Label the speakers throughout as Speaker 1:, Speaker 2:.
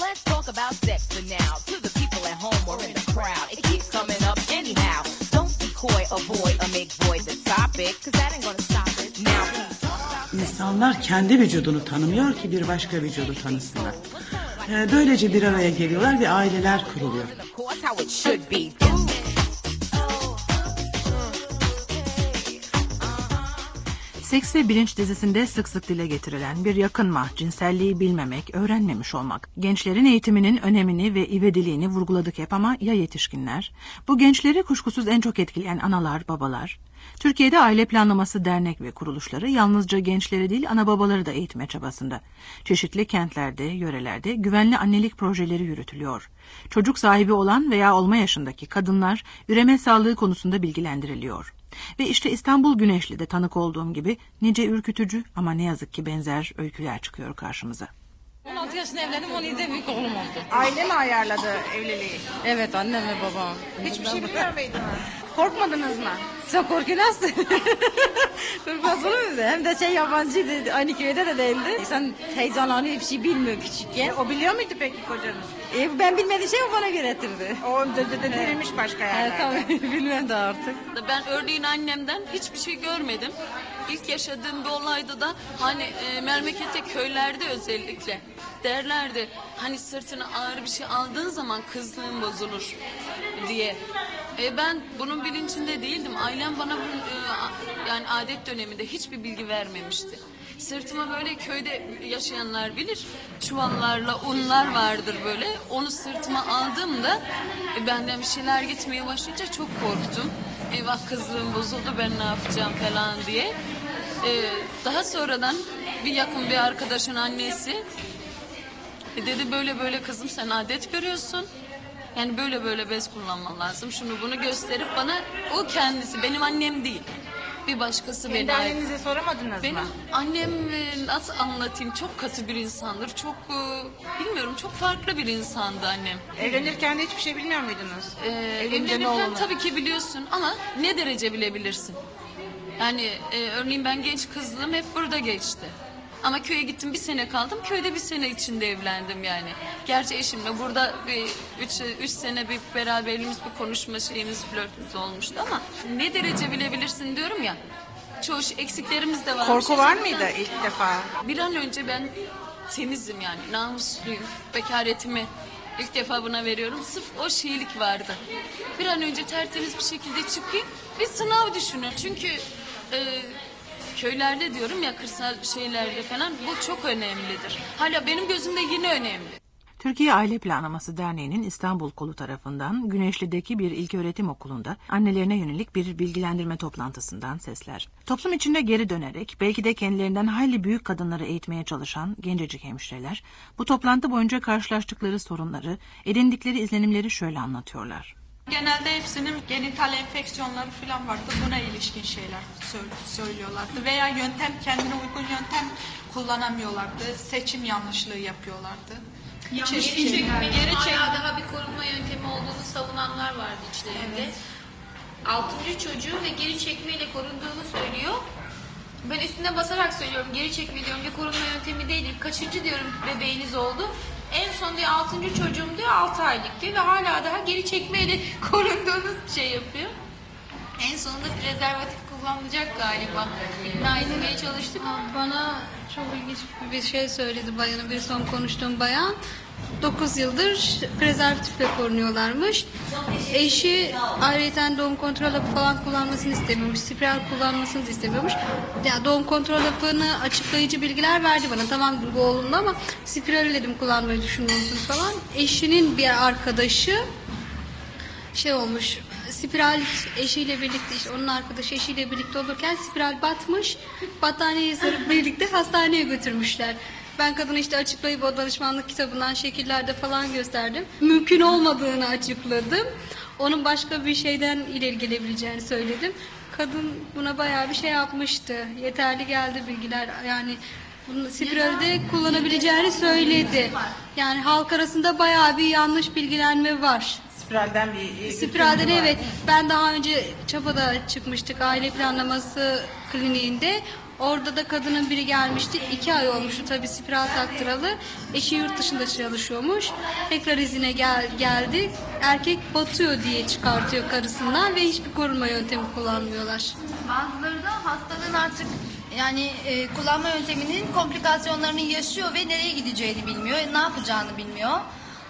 Speaker 1: let's talk about sex for now. To the people at home or in the crowd, it keeps coming up anyhow. Don't be coy, avoid, or make void the topic, cause that ain't gonna stop it. Now please talk about...
Speaker 2: İnsanlar kendi vücudunu tanımıyor ki bir başka vücudu tanısınlar. Böylece bir araya geliyorlar ve aileler kuruluyor.
Speaker 3: Seks ve Bilinç dizisinde sık sık dile getirilen bir yakınma, cinselliği bilmemek, öğrenmemiş olmak, gençlerin eğitiminin önemini ve ivediğini vurguladık hep ama ya yetişkinler? Bu gençleri kuşkusuz en çok etkileyen analar, babalar. Türkiye'de Aile Planlaması Dernek ve kuruluşları yalnızca gençleri değil ana babaları da eğitme çabasında. Çeşitli kentlerde, yörelerde güvenli annelik projeleri yürütülüyor. Çocuk sahibi olan veya olma yaşındaki kadınlar üreme sağlığı konusunda bilgilendiriliyor. Ve işte İstanbul Güneşli'de tanık olduğum gibi nice ürkütücü ama ne yazık ki benzer öyküler çıkıyor karşımıza.
Speaker 4: 16 yaşında evlendim, 17'de büyük oğlum oldu.
Speaker 5: Aile mi ayarladı evliliği?
Speaker 4: Evet, annem ve babam.
Speaker 5: Hiçbir şey bilmiyor muydunuz? Korkmadınız mı?
Speaker 4: Çok korkuyorsun. Korkmaz olur mu? Hem de yabancıydı, aynı köyde de değildi. İnsan heyecanlanıyor, bir şey bilmiyor küçükken.
Speaker 5: O biliyor muydu peki kocanız?
Speaker 4: Ben bilmediğim şey o bana öğretirdi.
Speaker 5: O denilmiş başka yerlerde.
Speaker 4: Tabii bilmem de artık.
Speaker 6: Ben örneğin annemden hiçbir şey görmedim. İlk yaşadığım bir olayda da hani memlekette köylerde özellikle derlerdi. Hani sırtına ağır bir şey aldığın zaman kızlığın bozulur diye. Ben bunun bilincinde değildim. Ailem bana yani adet döneminde hiçbir bilgi vermemişti. Sırtıma böyle köyde yaşayanlar bilir. Çuvallarla unlar vardır böyle. Onu sırtıma aldığımda benden bir şeyler gitmeye başlayınca çok korktum. Eyvah kızlığım bozuldu, ben ne yapacağım falan diye. Daha sonradan yakın bir arkadaşın annesi dedi böyle böyle kızım sen adet görüyorsun. Yani böyle böyle bez kullanman lazım. Şunu bunu gösterip bana o kendisi benim annem değil. Bir başkası beni...
Speaker 5: Kendi annenize soramadınız
Speaker 6: benim
Speaker 5: mı?
Speaker 6: Annem nasıl anlatayım, çok katı bir insandır. Çok bilmiyorum, çok farklı bir insandı annem.
Speaker 5: Evlenirken de hiçbir şey bilmiyor muydunuz?
Speaker 6: Evlenirken tabii ki biliyorsun ama ne derece bilebilirsin? Yani örneğin ben genç kızlığım hep burada geçti. Ama köye gittim, bir sene kaldım. Köyde bir sene içinde evlendim yani. Gerçi eşimle burada bir üç sene bir beraberliğimiz, bir konuşma şeyimiz, flörtümüz olmuştu ama ne derece bilebilirsin diyorum ya. Çoğu eksiklerimiz de var.
Speaker 5: Korku var mıydı ilk defa?
Speaker 6: Bir an önce ben temizim yani, namusluyum. Bekaretimi ilk defa buna veriyorum. Sırf o şeylik vardı. Bir an önce tertemiz bir şekilde çıkayım. Bir sınav düşünün. Çünkü köylerde diyorum ya, kırsal şeylerde falan bu çok önemlidir. Hala benim gözümde yine önemli.
Speaker 3: Türkiye Aile Planlaması Derneği'nin İstanbul Kolu tarafından Güneşli'deki bir ilköğretim okulunda annelerine yönelik bir bilgilendirme toplantısından sesler. Toplum içinde geri dönerek belki de kendilerinden hayli büyük kadınları eğitmeye çalışan gencecik hemşireler bu toplantı boyunca karşılaştıkları sorunları, edindikleri izlenimleri şöyle anlatıyorlar.
Speaker 7: Genelde hepsinin genital enfeksiyonları falan vardı. Buna ilişkin şeyler söylüyorlardı. Veya kendine uygun yöntem kullanamıyorlardı. Seçim yanlışlığı yapıyorlardı.
Speaker 8: Geri çekme, hala daha bir korunma yöntemi olduğunu savunanlar vardı içlerinde. Evet. 6. çocuğu ve geri çekmeyle korunduğunu söylüyor. Ben üstüne basarak söylüyorum, geri çekme diyorum, bir korunma yöntemi değil. Kaçıncı diyorum bebeğiniz oldu? En son diyor 6. çocuğum diyor 6 aylık diyor ve hala daha geri çekmeyle korunduğunu şey yapıyor. En sonunda prezervatif kullanılacak galiba. İkna etmeye çalıştık.
Speaker 9: Bana çok ilginç bir şey söyledi bayanın, bir son konuştuğum bayan. 9 yıldır prezervatifle korunuyorlarmış. Eşi ayrıca doğum kontrol hapı falan kullanmasını istemiyormuş. Spiral kullanmasını da istemiyormuş. Yani doğum kontrol hapını açıklayıcı bilgiler verdi bana. Tamam bu oğlumda ama spiral dedim, kullanmayı düşünüyor musun falan. Eşinin bir arkadaşı olmuş. Spiral eşiyle birlikte, işte onun arkadaşı eşiyle birlikte olurken spiral batmış. Battaniyeyi sarıp birlikte hastaneye götürmüşler. Ben kadına işte açıklayıp o danışmanlık kitabından şekillerde falan gösterdim. Mümkün olmadığını açıkladım. Onun başka bir şeyden ileri gelebileceğini söyledim. Kadın buna bayağı bir şey yapmıştı. Yeterli geldi bilgiler. Yani bunu spiralde kullanabileceğini söyledi. Yani halk arasında bayağı bir yanlış bilgilenme var. Spiralden evet. Ben daha önce Çapa'da çıkmıştık aile planlaması kliniğinde. Orada da kadının biri gelmişti. 2 ay olmuştu tabii spiral taktıralı. Eşi yurt dışında çalışıyormuş. Tekrar izine geldi. Erkek batıyor diye çıkartıyor karısından ve hiçbir korunma yöntemi kullanmıyorlar.
Speaker 10: Bazıları da hastalığın artık yani kullanma yönteminin komplikasyonlarını yaşıyor ve nereye gideceğini bilmiyor, ne yapacağını bilmiyor.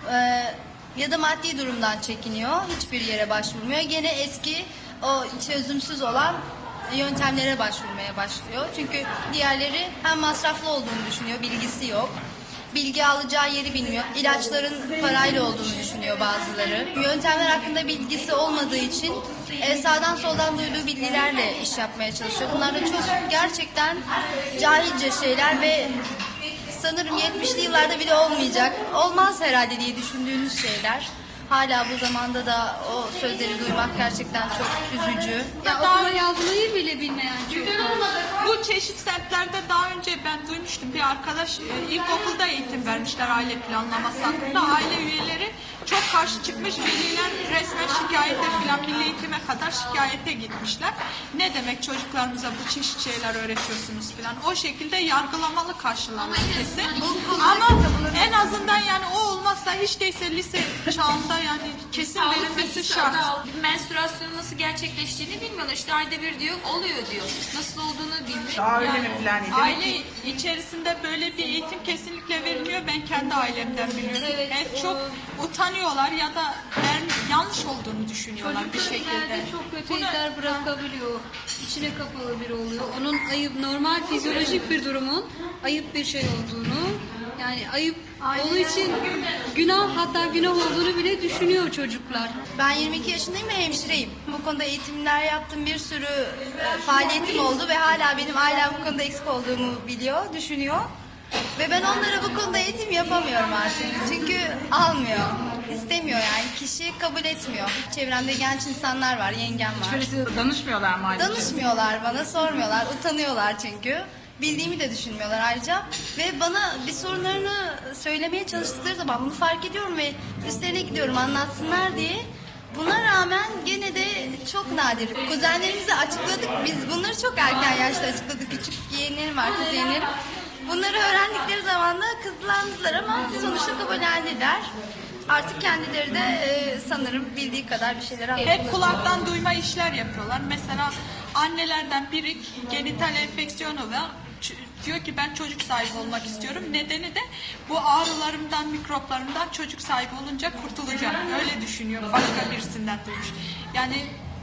Speaker 10: Ya da maddi durumdan çekiniyor, hiçbir yere başvurmuyor. Gene eski o çözümsüz olan yöntemlere başvurmaya başlıyor. Çünkü diğerleri hem masraflı olduğunu düşünüyor, bilgisi yok. Bilgi alacağı yeri bilmiyor. İlaçların parayla olduğunu düşünüyor bazıları. Yöntemler hakkında bilgisi olmadığı için sağdan soldan duyduğu bilgilerle iş yapmaya çalışıyor. Bunlar da çok gerçekten cahilce şeyler ve sanırım 70'li yıllarda bile olmayacak, olmaz herhalde diye düşündüğünüz şeyler. Hala bu zamanda da o sözleri duymak gerçekten çok üzücü.
Speaker 9: Ya okuma yazmayı bile bilmeyen çocuklar.
Speaker 7: Bu çeşit semtlerde daha önce ben duymuştum. Bir arkadaş ilkokulda eğitim vermişler aile planlaması hakkında. Aile üyeleri çok karşı çıkmış. Veliler resmen şikayete falan milli eğitime kadar şikayete gitmişler. Ne demek çocuklarımıza bu çeşit şeyler öğretiyorsunuz falan. O şekilde yargılamalı karşılanmak kesin. Ama en azından yani o olmazsa hiç değilse lise çağında yani kesin verilmesi şart.
Speaker 8: Menstruasyonun nasıl gerçekleştiğini bilmiyorlar. İşte ayda bir diyor, oluyor diyor. Nasıl olduğunu bilmiyor.
Speaker 2: Daha öyle mi plan edildi?
Speaker 7: Aile içerisinde böyle bir eğitim kesinlikle verilmiyor. Ben kendi ailemden biliyorum. Evet, çok utanıyorlar ya da yanlış olduğunu düşünüyorlar bir şekilde.
Speaker 9: Çocuklar çok kötü izler bırakabiliyor. İçine kapalı biri oluyor. Onun ayıp, normal fizyolojik bir durumun ayıp bir şey olduğunu, yani ayıp onun için günah, hatta günah olduğunu bile düşünüyor çocuklar.
Speaker 10: Ben 22 yaşındayım ve hemşireyim. Bu konuda eğitimler yaptım, bir sürü faaliyetim oldu ve hala benim ailem bu konuda eksik olduğumu biliyor, düşünüyor. Ve ben onlara bu konuda eğitim yapamıyorum artık. Çünkü almıyor, istemiyor yani. Kişi kabul etmiyor. Çevremde genç insanlar var, yengem var.
Speaker 2: Hiçbirisi danışmıyorlar mı ailece?
Speaker 10: Danışmıyorlar bana, sormuyorlar, utanıyorlar çünkü. Bildiğimi de düşünmüyorlar ayrıca. Ve bana bir sorunlarını söylemeye çalıştıkları zaman bunu fark ediyorum ve üstlerine gidiyorum anlatsınlar diye. Buna rağmen gene de çok nadir. Kuzenlerimize açıkladık. Biz bunları çok erken yaşta açıkladık. Küçük yeğenlerim var, kız yeğenlerim. Bunları öğrendikleri zaman da kızlandılar ama sonuçta kabullendiler. Artık kendileri de sanırım bildiği kadar bir şeyler anlıyorlar.
Speaker 7: Hep kulaktan duyma işler yapıyorlar. Mesela annelerden biri genital enfeksiyonu var. Diyor ki ben çocuk sahibi olmak istiyorum. Nedeni de bu ağrılarımdan, mikroplarımdan çocuk sahibi olunca kurtulacağım. Öyle düşünüyor. Başka birisinden duymuş. Yani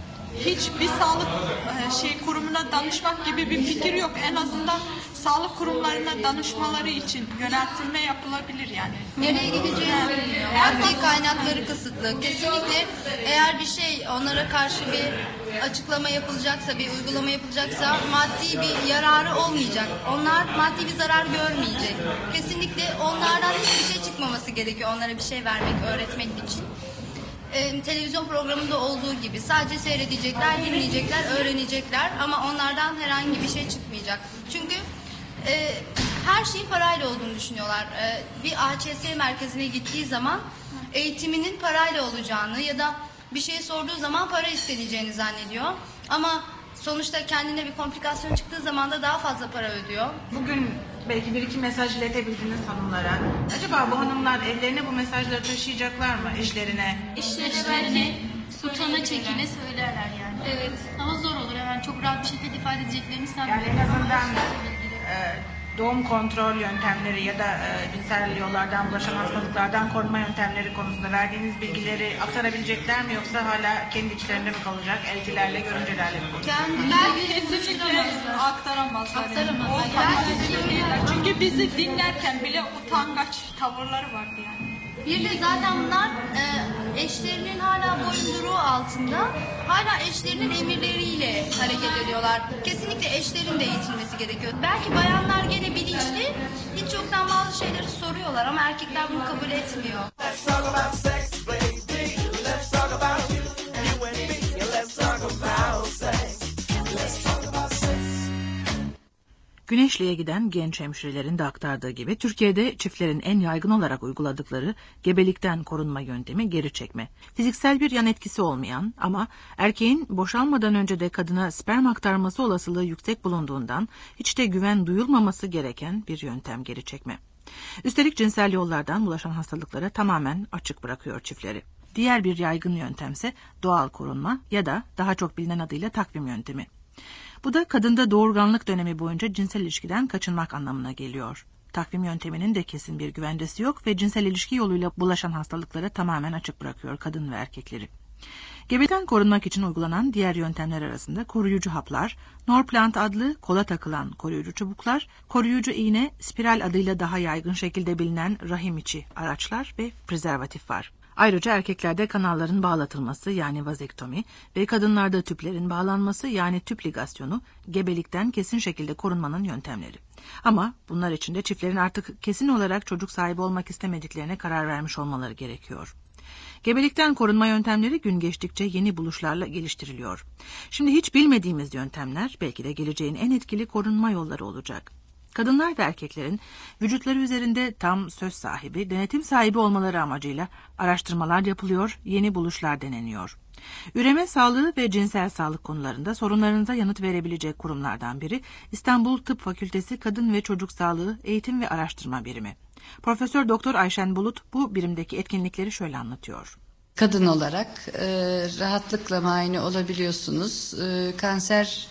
Speaker 7: hiçbir sağlık kurumuna danışmak gibi bir fikir yok. En azından sağlık kurumlarına danışmaları için yöneltilme yapılabilir yani.
Speaker 10: Nereye gideceğini bilmiyor. Maddi kaynakları kısıtlı. Kesinlikle eğer bir şey onlara karşı bir açıklama yapılacaksa, bir uygulama yapılacaksa maddi bir yararı olmayacak. Onlar maddi bir zarar görmeyecek. Kesinlikle onlardan hiçbir şey çıkmaması gerekiyor. Onlara bir şey vermek, öğretmek için. Televizyon programında olduğu gibi sadece seyredecekler, dinleyecekler, öğrenecekler ama onlardan herhangi bir şey çıkmayacak. Çünkü her şeyin parayla olduğunu düşünüyorlar. Bir AÇS merkezine gittiği zaman eğitiminin parayla olacağını ya da bir şey sorduğu zaman para isteneceğini zannediyor. Ama sonuçta kendine bir komplikasyon çıktığı zaman da daha fazla para ödüyor.
Speaker 2: Bugün belki bir iki mesaj iletebildiniz hanımlara. Acaba bu hanımlar evlerine bu mesajları taşıyacaklar mı eşlerine?
Speaker 11: İşlerine utana çekine söylerler yani.
Speaker 9: Evet.
Speaker 11: Ama zor olur. Yani çok rahat bir şekilde ifade edeceklerini sanmıyorum.
Speaker 2: Yani en azından doğum kontrol yöntemleri ya da cinsel yollardan bulaşan hastalıklardan korunma yöntemleri konusunda verdiğiniz bilgileri aktarabilecekler mi yoksa hala kendi içlerinde mi kalacak? Eltilerle, görümcelerle mi konuşacak?
Speaker 7: Ben kesinlikle aktaramazlar. Çünkü bizi dinlerken bile utangaç tavırları vardı yani.
Speaker 10: Bir de zaten bunlar eşlerinin hala boyunduruğu altında, hala eşlerinin emirleriyle hareket ediyorlar. Kesinlikle eşlerin de eğitilmesi gerekiyor. Belki bayanlar gene bilinçli, hiç yoktan bazı şeyleri soruyorlar ama erkekler bunu kabul etmiyor.
Speaker 3: Güneşli'ye giden genç hemşirelerin de aktardığı gibi Türkiye'de çiftlerin en yaygın olarak uyguladıkları gebelikten korunma yöntemi geri çekme. Fiziksel bir yan etkisi olmayan ama erkeğin boşanmadan önce de kadına sperm aktarması olasılığı yüksek bulunduğundan hiç de güven duyulmaması gereken bir yöntem geri çekme. Üstelik cinsel yollardan bulaşan hastalıklara tamamen açık bırakıyor çiftleri. Diğer bir yaygın yöntemse doğal korunma ya da daha çok bilinen adıyla takvim yöntemi. Bu da kadında doğurganlık dönemi boyunca cinsel ilişkiden kaçınmak anlamına geliyor. Takvim yönteminin de kesin bir güvencesi yok ve cinsel ilişki yoluyla bulaşan hastalıklara tamamen açık bırakıyor kadın ve erkekleri. Gebelikten korunmak için uygulanan diğer yöntemler arasında koruyucu haplar, Norplant adlı kola takılan koruyucu çubuklar, koruyucu iğne, spiral adıyla daha yaygın şekilde bilinen rahim içi araçlar ve prezervatif var. Ayrıca erkeklerde kanalların bağlatılması yani vazektomi ve kadınlarda tüplerin bağlanması yani tüp ligasyonu gebelikten kesin şekilde korunmanın yöntemleri. Ama bunlar için de çiftlerin artık kesin olarak çocuk sahibi olmak istemediklerine karar vermiş olmaları gerekiyor. Gebelikten korunma yöntemleri gün geçtikçe yeni buluşlarla geliştiriliyor. Şimdi hiç bilmediğimiz yöntemler belki de geleceğin en etkili korunma yolları olacak. Kadınlar ve erkeklerin vücutları üzerinde tam söz sahibi, denetim sahibi olmaları amacıyla araştırmalar yapılıyor, yeni buluşlar deneniyor. Üreme sağlığı ve cinsel sağlık konularında sorunlarınıza yanıt verebilecek kurumlardan biri İstanbul Tıp Fakültesi Kadın ve Çocuk Sağlığı Eğitim ve Araştırma Birimi. Profesör Doktor Ayşen Bulut bu birimdeki etkinlikleri şöyle anlatıyor.
Speaker 12: Kadın olarak rahatlıkla muayene olabiliyorsunuz. Kanser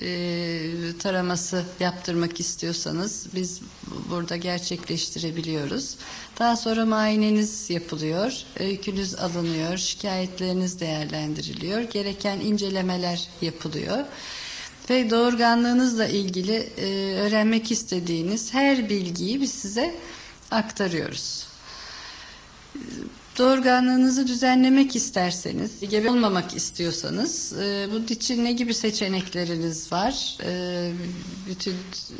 Speaker 12: taraması yaptırmak istiyorsanız biz burada gerçekleştirebiliyoruz. Daha sonra muayeneniz yapılıyor, öykünüz alınıyor, şikayetleriniz değerlendiriliyor, gereken incelemeler yapılıyor. Ve doğurganlığınızla ilgili öğrenmek istediğiniz her bilgiyi biz size aktarıyoruz. Doğurganlığınızı düzenlemek isterseniz, gebe olmamak istiyorsanız, bunun için ne gibi seçenekleriniz var? Bütün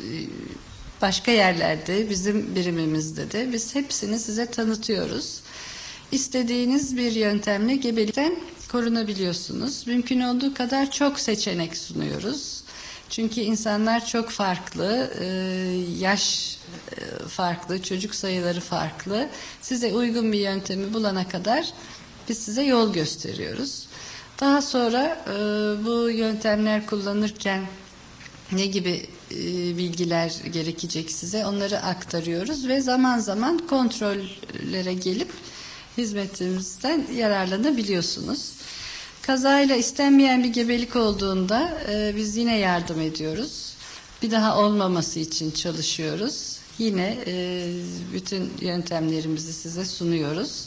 Speaker 12: başka yerlerde, bizim birimimizde de biz hepsini size tanıtıyoruz. İstediğiniz bir yöntemle gebelikten korunabiliyorsunuz. Mümkün olduğu kadar çok seçenek sunuyoruz. Çünkü insanlar çok farklı, yaş farklı, çocuk sayıları farklı. Size uygun bir yöntemi bulana kadar biz size yol gösteriyoruz. Daha sonra bu yöntemler kullanırken ne gibi bilgiler gerekecek size onları aktarıyoruz ve zaman zaman kontrollere gelip hizmetimizden yararlanabiliyorsunuz. Kazayla istenmeyen bir gebelik olduğunda biz yine yardım ediyoruz. Bir daha olmaması için çalışıyoruz. Yine bütün yöntemlerimizi size sunuyoruz.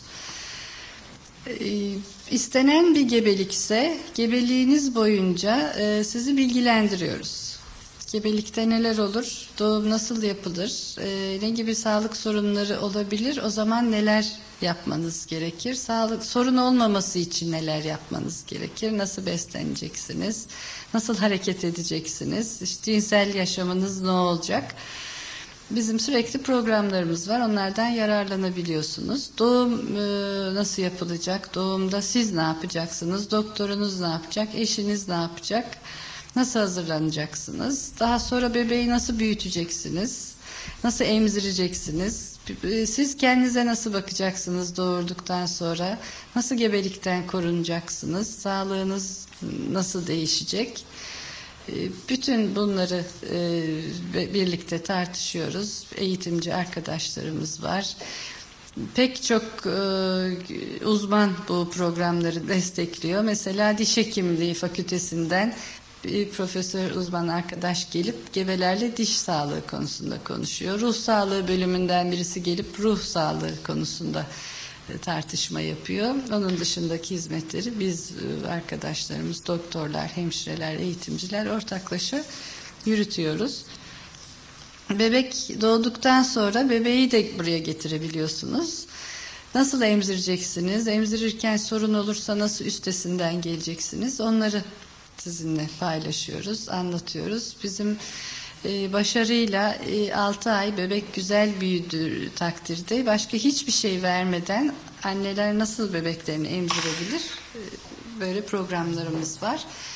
Speaker 12: İstenen bir gebelikse gebeliğiniz boyunca sizi bilgilendiriyoruz. Gebelikte neler olur, doğum nasıl yapılır, ne gibi sağlık sorunları olabilir, o zaman neler yapmanız gerekir, sağlık sorun olmaması için neler yapmanız gerekir, nasıl besleneceksiniz, nasıl hareket edeceksiniz, işte cinsel yaşamınız ne olacak. Bizim sürekli programlarımız var, onlardan yararlanabiliyorsunuz. Doğum nasıl yapılacak, doğumda siz ne yapacaksınız, doktorunuz ne yapacak, eşiniz ne yapacak, nasıl hazırlanacaksınız, daha sonra bebeği nasıl büyüteceksiniz, nasıl emzireceksiniz, siz kendinize nasıl bakacaksınız doğurduktan sonra, nasıl gebelikten korunacaksınız, sağlığınız nasıl değişecek. Bütün bunları birlikte tartışıyoruz. Eğitimci arkadaşlarımız var. Pek çok uzman bu programları destekliyor. Mesela Diş Hekimliği Fakültesinden bir profesör uzman arkadaş gelip gebelerle diş sağlığı konusunda konuşuyor. Ruh sağlığı bölümünden birisi gelip ruh sağlığı konusunda tartışma yapıyor. Onun dışındaki hizmetleri biz arkadaşlarımız, doktorlar, hemşireler, eğitimciler ortaklaşa yürütüyoruz. Bebek doğduktan sonra bebeği de buraya getirebiliyorsunuz. Nasıl emzireceksiniz? Emzirirken sorun olursa nasıl üstesinden geleceksiniz? Onları sizinle paylaşıyoruz, anlatıyoruz. Bizim başarıyla 6 ay bebek güzel büyüdüğü takdirde başka hiçbir şey vermeden anneler nasıl bebeklerini emzirebilir? Böyle programlarımız var.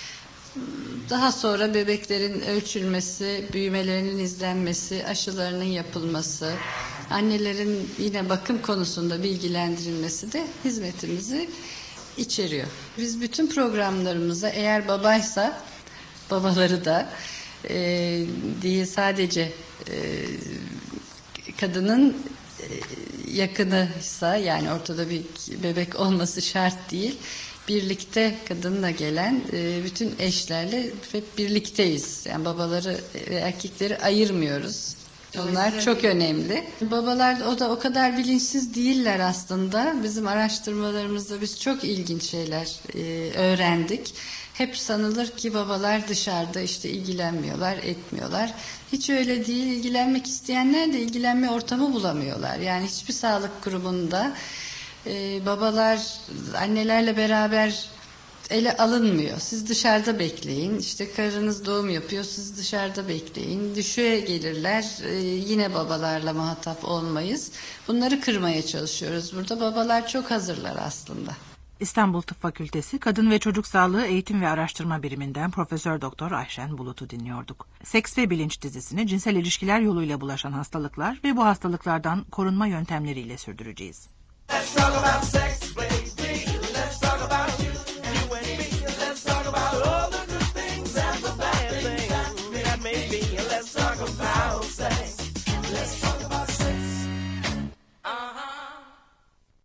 Speaker 12: Daha sonra bebeklerin ölçülmesi, büyümelerinin izlenmesi, aşılarının yapılması, annelerin yine bakım konusunda bilgilendirilmesi de hizmetimizi içeriyor. Biz bütün programlarımıza eğer babaysa babaları da değil sadece kadının yakınıysa yani ortada bir bebek olması şart değil. Birlikte kadınla gelen bütün eşlerle hep birlikteyiz. Yani babaları ve erkekleri ayırmıyoruz. Onlar çok önemli. Babalar o kadar bilinçsiz değiller aslında. Bizim araştırmalarımızda biz çok ilginç şeyler öğrendik. Hep sanılır ki babalar dışarıda işte ilgilenmiyorlar, etmiyorlar. Hiç öyle değil. İlgilenmek isteyenler de ilgilenme ortamı bulamıyorlar. Yani hiçbir sağlık kurumunda babalar annelerle beraber ele alınmıyor. Siz dışarıda bekleyin. İşte karınız doğum yapıyor. Siz dışarıda bekleyin. Düşüğe gelirler. Yine babalarla muhatap olmayız. Bunları kırmaya çalışıyoruz. Burada babalar çok hazırlar aslında.
Speaker 3: İstanbul Tıp Fakültesi Kadın ve Çocuk Sağlığı Eğitim ve Araştırma Biriminden Profesör Doktor Ayşen Bulut'u dinliyorduk. Seks ve Bilinç dizisini cinsel ilişkiler yoluyla bulaşan hastalıklar ve bu hastalıklardan korunma yöntemleriyle sürdüreceğiz.
Speaker 13: Let's talk about sex, baby. Let's talk about you and me. Let's talk about all the good things and the bad things that may be. Let's talk about sex. Let's